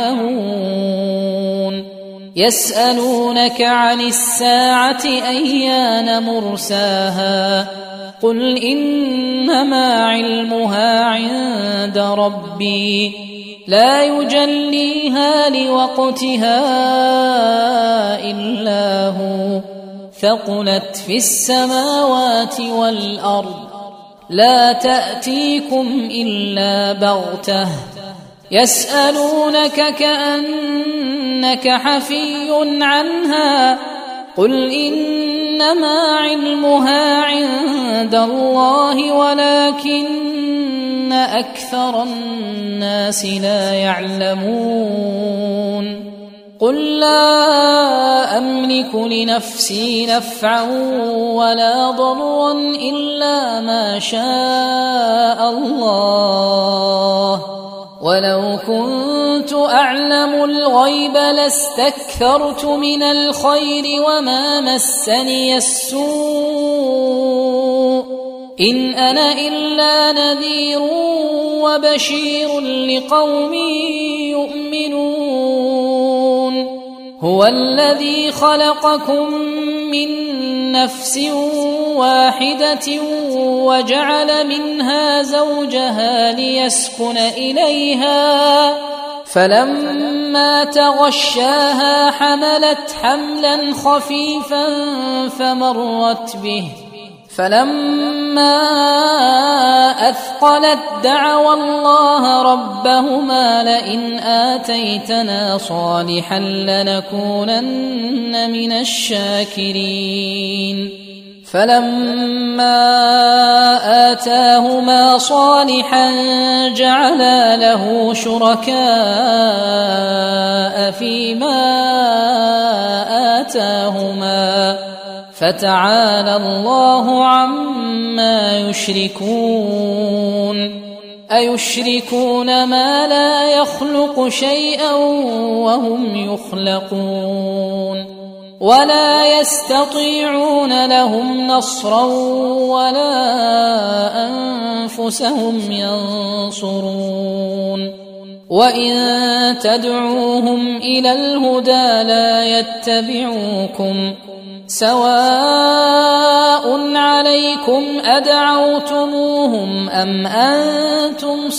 يعمهون يسألونك عن الساعة أيان مرساها قل إنما علمها عند ربي لا يجليها لوقتها إلا هو ثقلت في السماوات والأرض لا تأتيكم إلا بغتة يسألونك كأنك حفي عنها قل إنما علمها عند الله ولكن أكثر الناس لا يعلمون قل لا أملك لنفسي نفعا ولا ضرا إلا ما شاء الله ولو كنت أعلم الغيب لاستكثرت من الخير وما مسني السوء إن أنا إلا نذير وبشير لقوم يؤمنون هو الذي خلقكم من نفس واحدة وجعل منها زوجها ليسكن إليها فلما تغشاها حملت حملا خفيفا فمرت به فلما أثقلت دعوا الله ربهما لئن آتيتنا صالحا لنكونن من الشاكرين فلما آتاهما صالحا جعلا له شركاء فيما آتاهما فتعالى الله عما يشركون أيشركون ما لا يخلق شيئا وهم يخلقون ولا يستطيعون لهم نصرا ولا أنفسهم ينصرون وإن تدعوهم إلى الهدى لا يتبعوكم سواء عليكم أدعوتموهم أم أنتم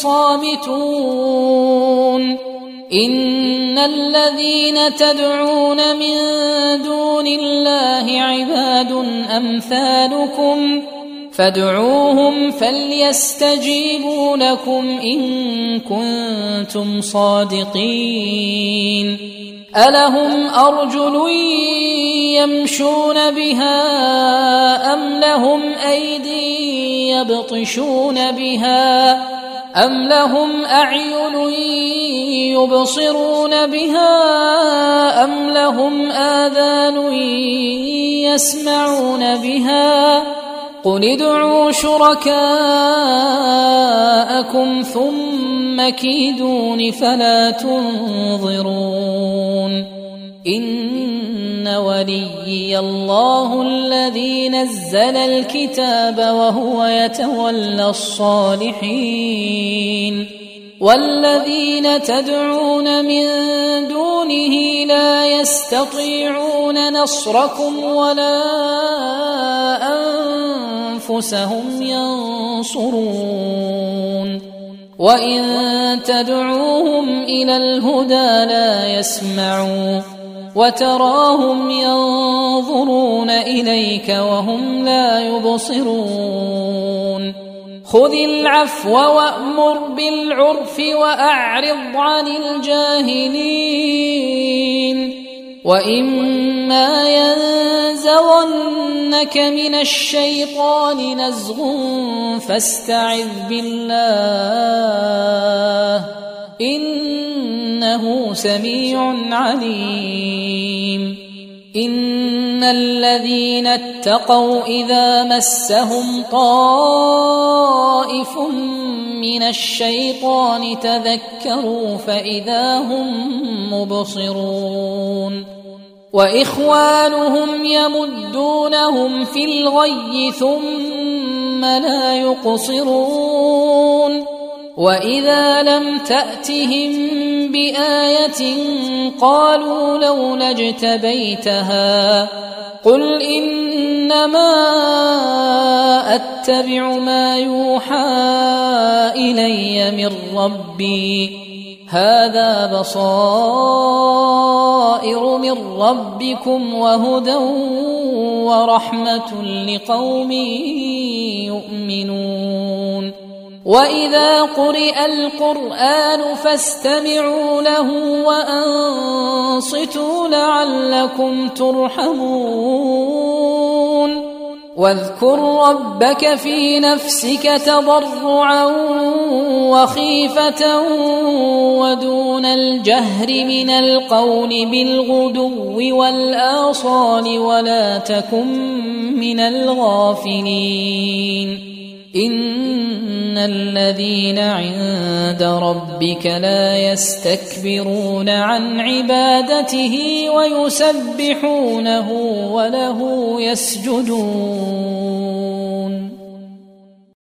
صامتون إن الذين تدعون من دون الله عباد أمثالكم فادعوهم فليستجيبوا لكم إن كنتم صادقين ألهم أرجل يمشون بها أم لهم أيدي يبطشون بها أم لهم أعين يبصرون بها أم لهم آذان يسمعون بها قل ادعوا شركاءكم ثم كيدون فلا تنظرون إن وليي الله الذي نزل الكتاب وهو يتولى الصالحين والذين تدعون من دونه لا يستطيعون نصركم ولا أنفسهم ينصرون وإن تدعوهم إلى الهدى لا يسمعون وتراهم ينظرون إليك وهم لا يبصرون خذ العفو وأمر بالعرف وأعرض عن الجاهلين وإما ينزغنك من الشيطان نزغ فاستعذ بالله إنه سميع عليم إن الذين اتقوا إذا مسهم طائف من الشيطان تذكروا فإذا هم مبصرون وإخوانهم يمدونهم في الغي ثم لا يقصرون وإذا لم تأتهم بآية قالوا لولا اجتبيتها قل إنما أتبع ما يوحى إلي من ربي هذا بصائر من ربكم وهدى ورحمة لقوم يؤمنون وإذا قرئ القرآن فاستمعوا له وأنصتوا لعلكم ترحمون واذكر ربك في نفسك تضرعا وخيفة ودون الجهر من القول بالغدو والآصال ولا تكن من الغافلين إن الذين عند ربك لا يستكبرون عن عبادته ويسبحونه وله يسجدون